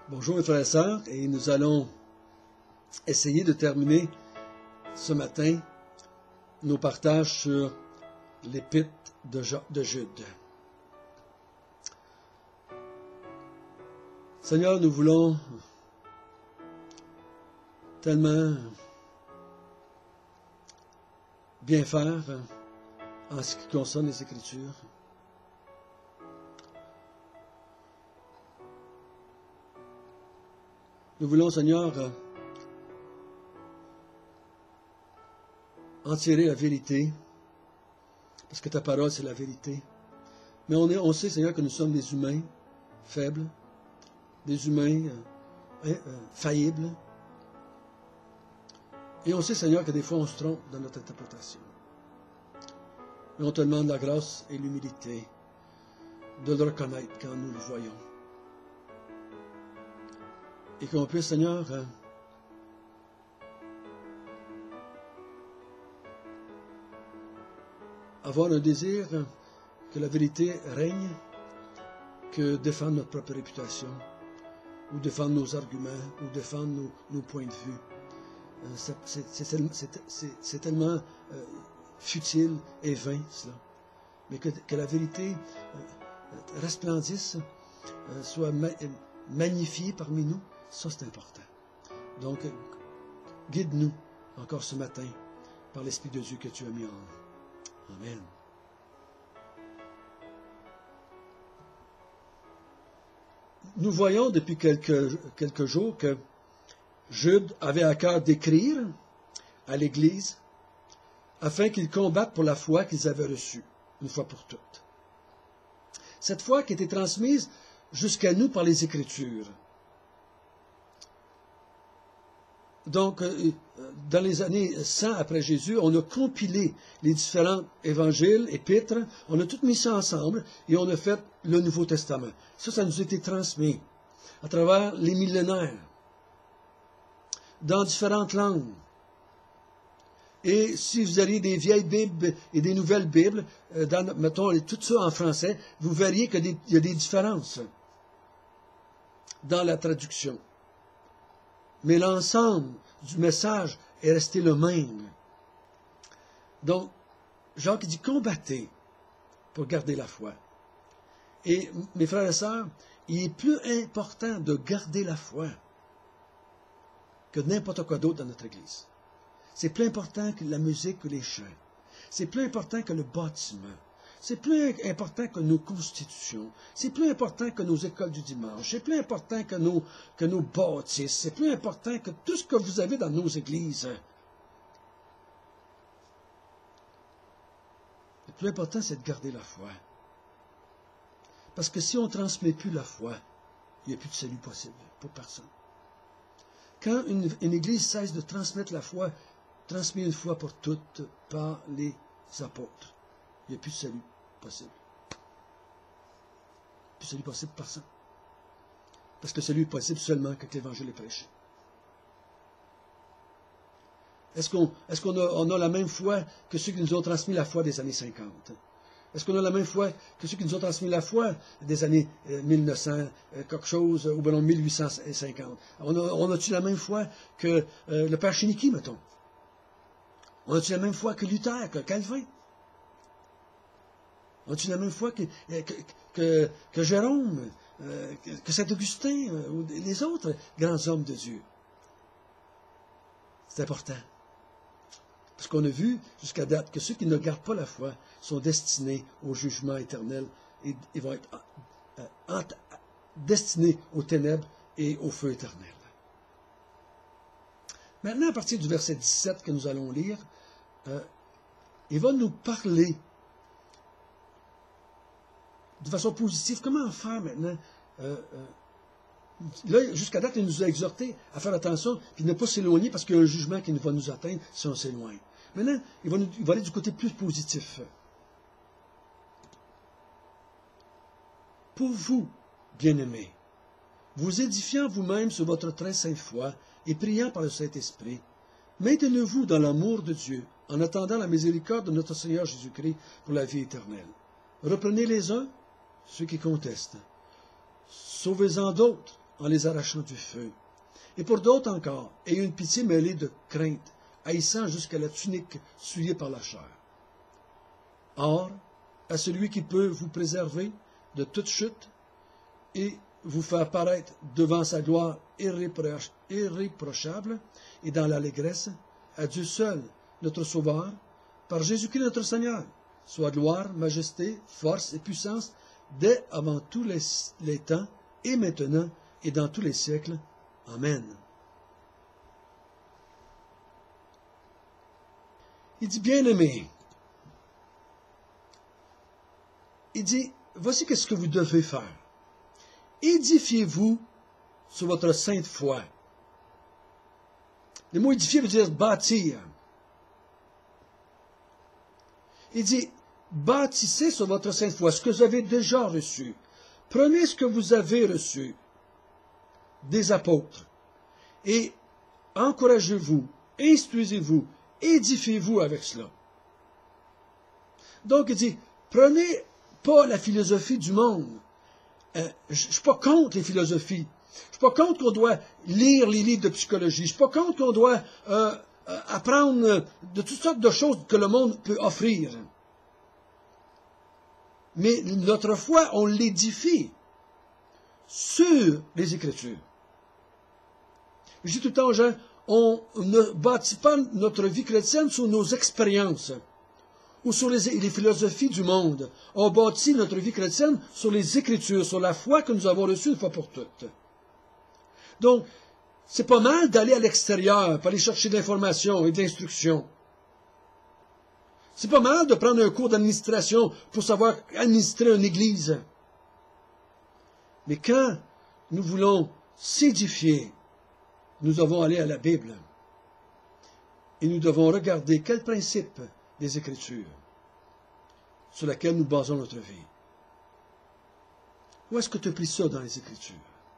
Bonjour mes frères et sœurs, et nous allons essayer de terminer ce matin nos partages sur l'épître de Jude. Seigneur, nous voulons tellement bien faire en ce qui concerne les Écritures. Nous voulons, Seigneur, en tirer la vérité, parce que ta parole, c'est la vérité. Mais on sait, Seigneur, que nous sommes des humains faibles, des humains faillibles. Et on sait, Seigneur, que des fois, on se trompe dans notre interprétation. Mais on te demande la grâce et l'humilité de le reconnaître quand nous le voyons. Et qu'on puisse, Seigneur, avoir un désir que la vérité règne, que défendre notre propre réputation, ou défendre nos arguments, ou défendre nos points de vue. C'est tellement futile et vain, cela. Mais que la vérité resplendisse, soit magnifiée parmi nous, ça c'est important. Donc, guide-nous encore ce matin par l'Esprit de Dieu que tu as mis en nous. Amen. Nous voyons depuis quelques jours que Jude avait à cœur d'écrire à l'Église afin qu'ils combattent pour la foi qu'ils avaient reçue, une fois pour toutes. Cette foi qui était transmise jusqu'à nous par les Écritures. Donc, dans les années 100 après Jésus, on a compilé les différents évangiles, épîtres, on a tout mis ça ensemble et on a fait le Nouveau Testament. Ça nous a été transmis à travers les millénaires, dans différentes langues. Et si vous aviez des vieilles Bibles et des nouvelles Bibles, mettons tout ça en français, vous verriez qu'il y a des différences dans la traduction. Mais l'ensemble du message est resté le même. Donc, Jacques dit, combattez pour garder la foi. Et mes frères et sœurs, il est plus important de garder la foi que n'importe quoi d'autre dans notre Église. C'est plus important que la musique ou les chants. C'est plus important que le bâtiment. C'est plus important que nos constitutions. C'est plus important que nos écoles du dimanche. C'est plus important que nos bâtisses. C'est plus important que tout ce que vous avez dans nos églises. Le plus important, c'est de garder la foi. Parce que si on ne transmet plus la foi, il n'y a plus de salut possible pour personne. Quand une église cesse de transmettre la foi, transmet une fois pour toutes par les apôtres, il n'y a plus de salut possible. Plus de salut possible pour personne. Parce que le salut est possible seulement quand l'Évangile est prêché. Est-ce qu'on a la même foi que ceux qui nous ont transmis la foi des années 50? Est-ce qu'on a la même foi que ceux qui nous ont transmis la foi des années 1900, quelque chose, ou bien 1850? On a-tu la même foi que le Père Chéniky, mettons? On a-tu la même foi que Luther, que Calvin? On a-tu la même foi que Jérôme, que Saint-Augustin, ou les autres grands hommes de Dieu? C'est important. Parce qu'on a vu jusqu'à date que ceux qui ne gardent pas la foi sont destinés au jugement éternel et vont être destinés aux ténèbres et au feu éternel. Maintenant, à partir du verset 17 que nous allons lire, il va nous parler de façon positive. Comment faire maintenant? Là, jusqu'à date, il nous a exhortés à faire attention et ne pas s'éloigner parce qu'il y a un jugement qui va nous atteindre si on s'éloigne. Maintenant, il va aller du côté plus positif. Pour vous, bien-aimés, vous édifiant vous-même sur votre très sainte foi et priant par le Saint-Esprit, maintenez-vous dans l'amour de Dieu en attendant la miséricorde de notre Seigneur Jésus-Christ pour la vie éternelle. Reprenez les uns ceux qui contestent. Sauvez-en d'autres en les arrachant du feu. Et pour d'autres encore, ayez une pitié mêlée de crainte, haïssant jusqu'à la tunique souillée par la chair. Or, à celui qui peut vous préserver de toute chute et vous faire paraître devant sa gloire irréprochable et dans l'allégresse, à Dieu seul, notre Sauveur, par Jésus-Christ notre Seigneur, soit gloire, majesté, force et puissance, dès avant tous les temps, et maintenant, et dans tous les siècles. Amen. Il dit, bien-aimé, il dit, voici qu'est-ce que vous devez faire. Édifiez-vous sur votre sainte foi. Le mot édifier veut dire bâtir. Il dit, bâtissez sur votre sainte foi ce que vous avez déjà reçu. Prenez ce que vous avez reçu des apôtres et encouragez-vous, instruisez-vous, édifiez-vous avec cela. Donc il dit, prenez pas la philosophie du monde. Je ne suis pas contre les philosophies. Je ne suis pas contre qu'on doit lire les livres de psychologie. Je ne suis pas contre qu'on doit apprendre de toutes sortes de choses que le monde peut offrir. Mais notre foi, on l'édifie sur les Écritures. Je dis tout le temps aux gens, on ne bâtit pas notre vie chrétienne sur nos expériences ou sur les philosophies du monde. On bâtit notre vie chrétienne sur les Écritures, sur la foi que nous avons reçue une fois pour toutes. Donc, c'est pas mal d'aller à l'extérieur pour aller chercher de l'information et de l'instruction. C'est pas mal de prendre un cours d'administration pour savoir administrer une église. Mais quand nous voulons s'édifier, nous devons aller à la Bible. Et nous devons regarder quel principe des Écritures sur laquelle nous basons notre vie. Où est-ce que tu as pris ça dans les Écritures?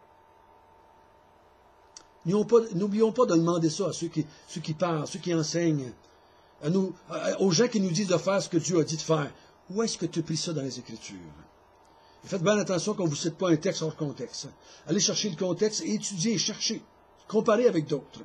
N'oublions pas de demander ça à ceux qui parlent, ceux qui enseignent, aux gens qui nous disent de faire ce que Dieu a dit de faire. Où est-ce que tu as pris ça dans les Écritures? Et faites bien attention qu'on ne vous cite pas un texte hors contexte. Allez chercher le contexte et étudier et chercher. Comparer avec d'autres.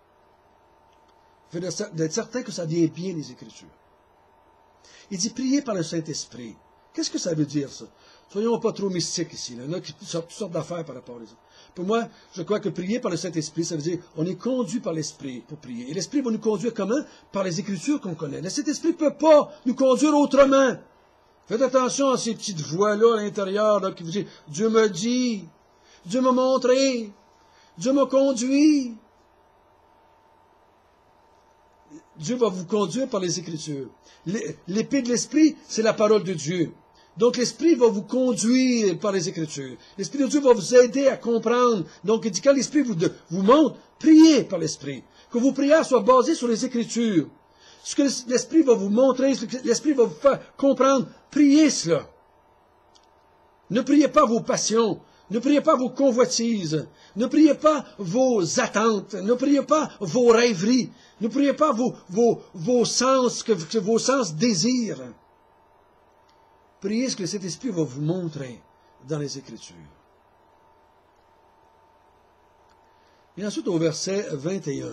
D'être certain que ça vient bien des Écritures. Il dit prier par le Saint-Esprit. Qu'est-ce que ça veut dire, ça? Soyons pas trop mystiques ici. Là. Il y en a qui sortent toutes sortes d'affaires par rapport à ça. Pour moi, je crois que prier par le Saint-Esprit, ça veut dire on est conduit par l'Esprit pour prier. Et l'Esprit va nous conduire comment? Par les Écritures qu'on connaît. Le Saint-Esprit ne peut pas nous conduire autrement. Faites attention à ces petites voix-là à l'intérieur là, qui vous disent « Dieu me dit, Dieu m'a montré, Dieu m'a conduit. » Dieu va vous conduire par les Écritures. L'épée de l'Esprit, c'est la parole de Dieu. Donc l'Esprit va vous conduire par les Écritures. L'Esprit de Dieu va vous aider à comprendre. Donc il dit quand l'Esprit vous montre, priez par l'Esprit. Que vos prières soient basées sur les Écritures. Ce que l'Esprit va vous montrer, ce que l'Esprit va vous faire comprendre, priez cela. Ne priez pas vos passions. Ne priez pas vos convoitises. Ne priez pas vos attentes. Ne priez pas vos rêveries. Ne priez pas vos sens que vos sens désirent. Priez ce que cet esprit va vous montrer dans les Écritures. Et ensuite au verset 21.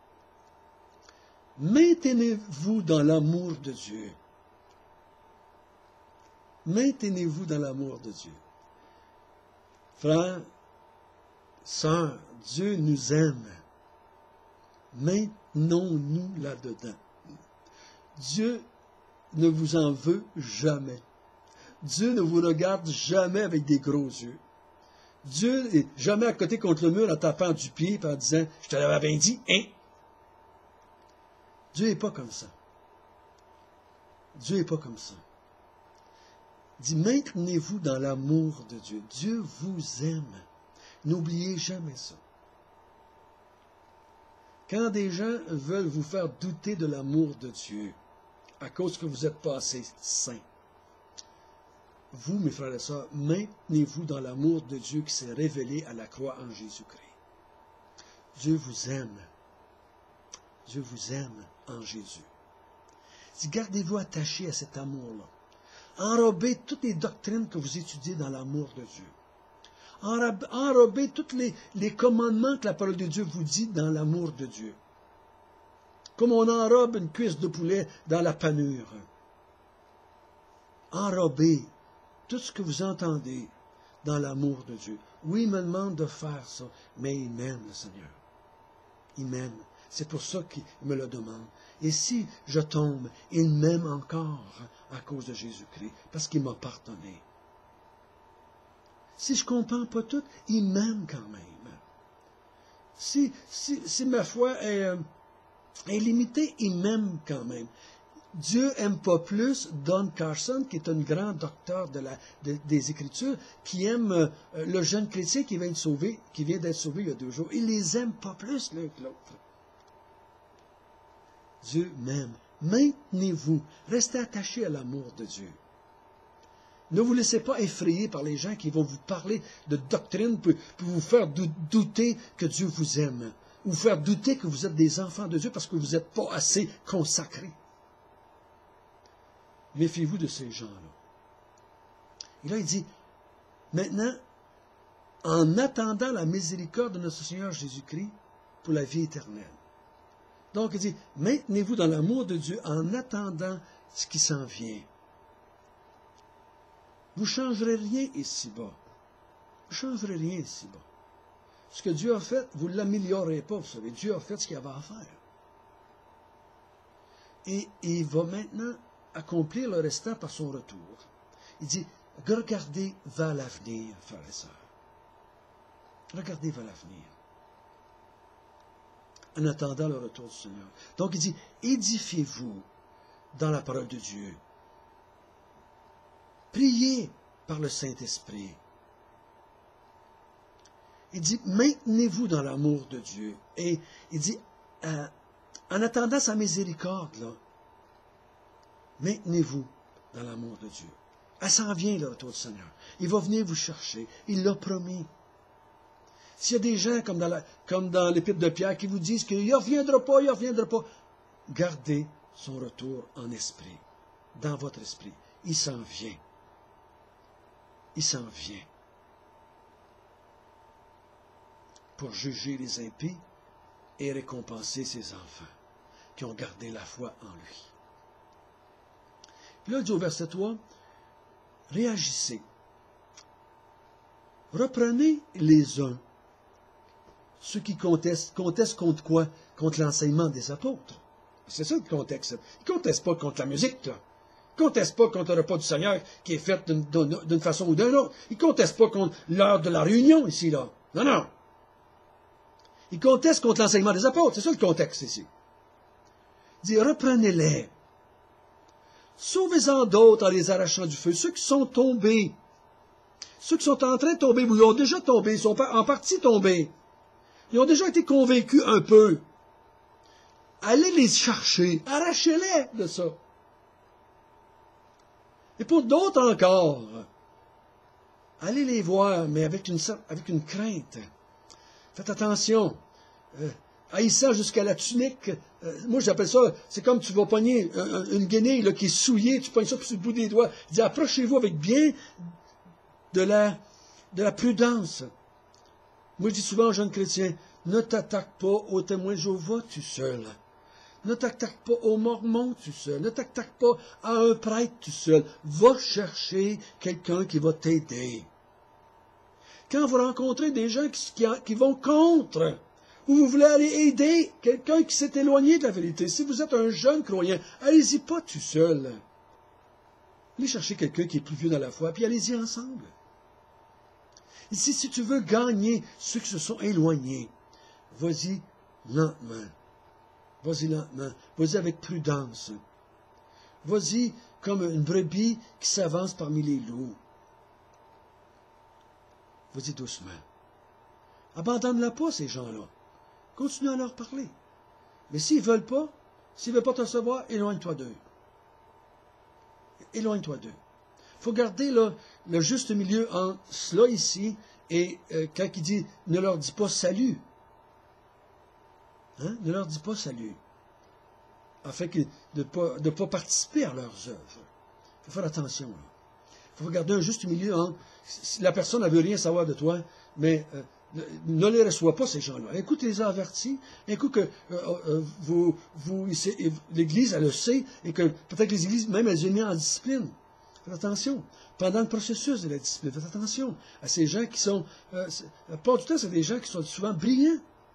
Maintenez-vous dans l'amour de Dieu. Maintenez-vous dans l'amour de Dieu. Frères, sœurs, Dieu nous aime. Maintenons-nous là-dedans. Dieu ne vous en veut jamais. Dieu ne vous regarde jamais avec des gros yeux. Dieu n'est jamais à côté contre le mur en tapant du pied et en disant « Je te l'avais bien dit, hein? » Dieu n'est pas comme ça. Dieu n'est pas comme ça. Il dit, maintenez-vous dans l'amour de Dieu. Dieu vous aime. N'oubliez jamais ça. Quand des gens veulent vous faire douter de l'amour de Dieu, à cause que vous n'êtes pas assez saints, vous, mes frères et sœurs, maintenez-vous dans l'amour de Dieu qui s'est révélé à la croix en Jésus-Christ. Dieu vous aime. Dieu vous aime en Jésus. Il dit, gardez-vous attachés à cet amour-là. Enrobez toutes les doctrines que vous étudiez dans l'amour de Dieu. Enrobez tous les commandements que la parole de Dieu vous dit dans l'amour de Dieu. Comme on enrobe une cuisse de poulet dans la panure. Enrobez tout ce que vous entendez dans l'amour de Dieu. Oui, il me demande de faire ça, mais il m'aime, le Seigneur. Il m'aime. C'est pour ça qu'il me le demande. Et si je tombe, il m'aime encore à cause de Jésus-Christ, parce qu'il m'a pardonné. Si je ne comprends pas tout, il m'aime quand même. Si ma foi est limitée, il m'aime quand même. Dieu n'aime pas plus Don Carson, qui est un grand docteur des Écritures, qui aime le jeune chrétien qui vient d'être sauvé il y a 2 jours. Il les aime pas plus l'un que l'autre. Dieu m'aime. Maintenez-vous. Restez attachés à l'amour de Dieu. Ne vous laissez pas effrayer par les gens qui vont vous parler de doctrine pour vous faire douter que Dieu vous aime, ou vous faire douter que vous êtes des enfants de Dieu parce que vous n'êtes pas assez consacrés. Méfiez-vous de ces gens-là. Et là, il dit, maintenant, en attendant la miséricorde de notre Seigneur Jésus-Christ pour la vie éternelle. Donc, il dit, maintenez-vous dans l'amour de Dieu en attendant ce qui s'en vient. Vous ne changerez rien ici-bas. Vous ne changerez rien ici-bas. Ce que Dieu a fait, vous ne l'améliorerez pas, vous savez. Dieu a fait ce qu'il avait à faire. Et il va maintenant accomplir le restant par son retour. Il dit, regardez vers l'avenir, frères et sœurs. Regardez vers l'avenir. En attendant le retour du Seigneur. Donc il dit, édifiez-vous dans la parole de Dieu. Priez par le Saint-Esprit. Il dit, maintenez-vous dans l'amour de Dieu. Et il dit, en attendant sa miséricorde, là, maintenez-vous dans l'amour de Dieu. Elle s'en vient, le retour du Seigneur. Il va venir vous chercher. Il l'a promis. S'il y a des gens, comme dans l'Épître de Pierre, qui vous disent qu'il ne reviendra pas, gardez son retour en esprit, dans votre esprit. Il s'en vient. Il s'en vient. Pour juger les impies et récompenser ses enfants qui ont gardé la foi en lui. Puis là, il dit au verset 3, réagissez. Reprenez les uns. Ceux qui contestent contre quoi? Contre l'enseignement des apôtres. C'est ça le contexte. Ils ne contestent pas contre la musique, là. Ils ne contestent pas contre le repas du Seigneur qui est fait d'une façon ou d'une autre. Ils ne contestent pas contre l'heure de la réunion ici, là. Non, non. Ils contestent contre l'enseignement des apôtres. C'est ça le contexte ici. Il dit, reprenez-les. Sauvez-en d'autres en les arrachant du feu. Ceux qui sont tombés. Ceux qui sont en train de tomber, ou ils ont déjà tombé, ils sont en partie tombés. Ils ont déjà été convaincus un peu. Allez les chercher. Arrachez-les de ça. Et pour d'autres encore, allez les voir, mais avec une crainte. Faites attention. Haïssant jusqu'à la tunique. Moi, j'appelle ça, c'est comme tu vas pogner une guenille là, qui est souillée, tu pognes ça sur le bout des doigts. Il dit, approchez-vous avec bien de la prudence. Moi, je dis souvent aux jeunes chrétiens, ne t'attaque pas aux témoins de Jéhovah tout seul. Ne t'attaque pas aux mormons tout seul. Ne t'attaque pas à un prêtre tout seul. Va chercher quelqu'un qui va t'aider. Quand vous rencontrez des gens qui vont contre, ou vous voulez aller aider quelqu'un qui s'est éloigné de la vérité, si vous êtes un jeune croyant, allez-y pas tout seul. Allez chercher quelqu'un qui est plus vieux dans la foi, puis allez-y ensemble. Ici, si tu veux gagner ceux qui se sont éloignés, vas-y lentement. Vas-y lentement. Vas-y avec prudence. Vas-y comme une brebis qui s'avance parmi les loups. Vas-y doucement. Abandonne-la pas, ces gens-là. Continue à leur parler. Mais s'ils ne veulent pas te recevoir, éloigne-toi d'eux. Éloigne-toi d'eux. Il faut garder là, le juste milieu entre cela ici et quand il dit « ne leur dis pas salut ». Hein? Ne leur dis pas salut. Afin de ne pas participer à leurs œuvres. Il faut faire attention. Il Il faut garder un juste milieu entre si la personne ne veut rien savoir de toi, mais ne les reçois pas, ces gens-là. Un coup, tu les as avertis, un coup que l'Église, elle le sait, et que peut-être que les Églises, même, elles ont mis en discipline. Faites attention. Pendant le processus de la discipline, faites attention à ces gens qui sont... la plupart du temps, c'est des gens qui sont souvent brillants.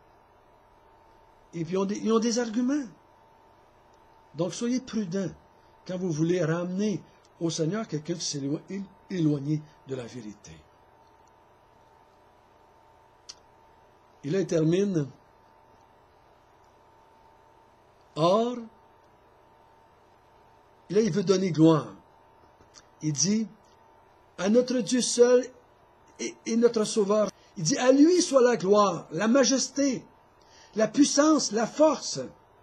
Et puis, ils ont des arguments. Donc, soyez prudents quand vous voulez ramener au Seigneur quelqu'un qui s'est éloigné de la vérité. Et là, il termine. Or, et là, il veut donner gloire. Il dit, à notre Dieu seul et notre Sauveur. Il dit, à lui soit la gloire, la majesté, la puissance, la force.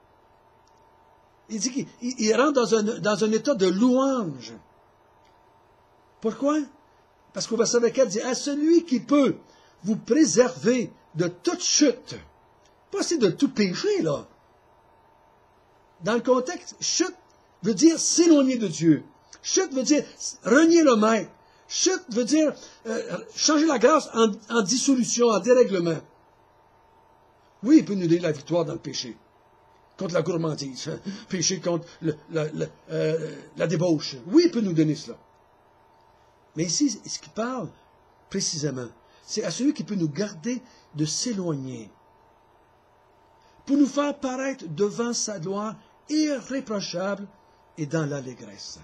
Il dit qu'il rentre dans un état de louange. Pourquoi? Parce qu'au verset 24, il dit, à celui qui peut vous préserver de toute chute. Pas si de tout péché, là. Dans le contexte, chute veut dire s'éloigner de Dieu. Chute veut dire renier le maître. Chute veut dire changer la grâce en dissolution, en dérèglement. Oui, il peut nous donner la victoire dans le péché. Contre la gourmandise. Péché contre la débauche. Oui, il peut nous donner cela. Mais ici, ce qu'il parle précisément, c'est à celui qui peut nous garder de s'éloigner. Pour nous faire paraître devant sa gloire irréprochable et dans l'allégresse.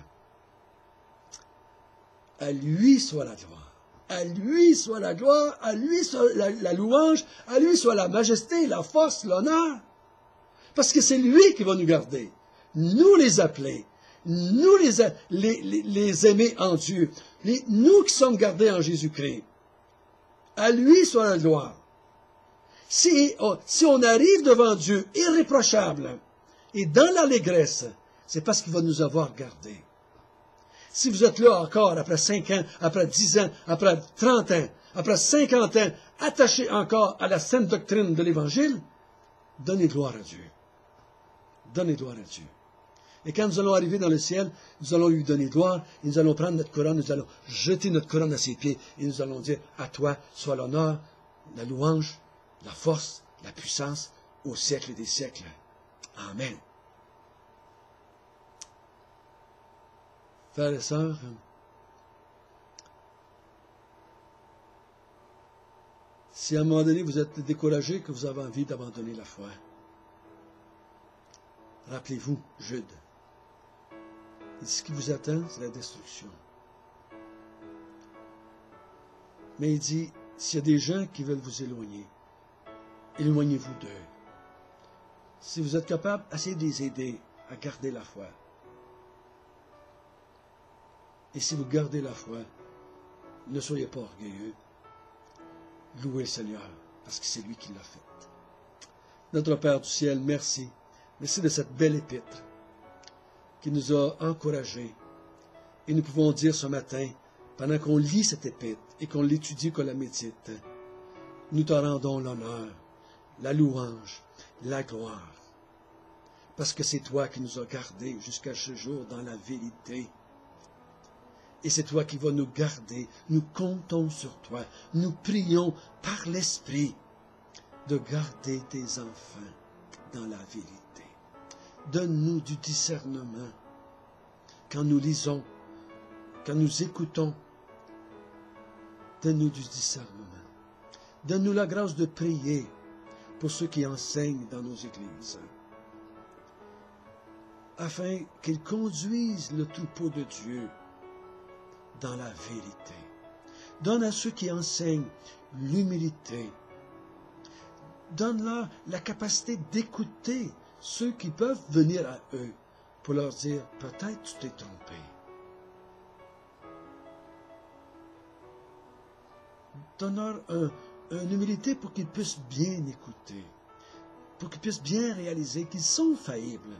À lui soit la gloire. À lui soit la gloire, à lui soit la louange, à lui soit la majesté, la force, l'honneur. Parce que c'est lui qui va nous garder. Nous les appeler. Nous les aimer en Dieu. Nous qui sommes gardés en Jésus-Christ. À lui soit la gloire. Si on arrive devant Dieu irréprochable et dans l'allégresse, c'est parce qu'il va nous avoir gardés. Si vous êtes là encore après 5 ans, après 10 ans, après 30 ans, après 50 ans, attachés encore à la sainte doctrine de l'Évangile, donnez gloire à Dieu. Donnez gloire à Dieu. Et quand nous allons arriver dans le ciel, nous allons lui donner gloire, et nous allons prendre notre couronne, nous allons jeter notre couronne à ses pieds, et nous allons dire, à toi soit l'honneur, la louange, la force, la puissance, au siècle des siècles. Amen. Frères et sœurs, si à un moment donné vous êtes découragés, que vous avez envie d'abandonner la foi, rappelez-vous, Jude. Et ce qui vous attend, c'est la destruction. Mais il dit, s'il y a des gens qui veulent vous éloigner, éloignez-vous d'eux. Si vous êtes capable, essayez de les aider à garder la foi. Et si vous gardez la foi, ne soyez pas orgueilleux. Louez le Seigneur, parce que c'est lui qui l'a fait. Notre Père du ciel, merci. Merci de cette belle épître qui nous a encouragés. Et nous pouvons dire ce matin, pendant qu'on lit cette épître et qu'on l'étudie, qu'on la médite, nous te rendons l'honneur, la louange, la gloire. Parce que c'est toi qui nous as gardés jusqu'à ce jour dans la vérité. Et c'est toi qui vas nous garder. Nous comptons sur toi. Nous prions par l'Esprit de garder tes enfants dans la vérité. Donne-nous du discernement quand nous lisons, quand nous écoutons. Donne-nous du discernement. Donne-nous la grâce de prier pour ceux qui enseignent dans nos églises, afin qu'ils conduisent le troupeau de Dieu dans la vérité. Donne à ceux qui enseignent l'humilité. Donne-leur la capacité d'écouter ceux qui peuvent venir à eux pour leur dire, peut-être tu t'es trompé. Donne-leur une humilité pour qu'ils puissent bien écouter, pour qu'ils puissent bien réaliser qu'ils sont faillibles,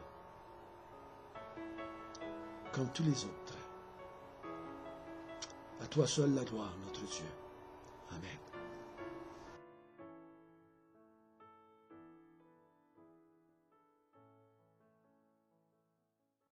comme tous les autres. À toi seul la gloire, notre Dieu. Amen.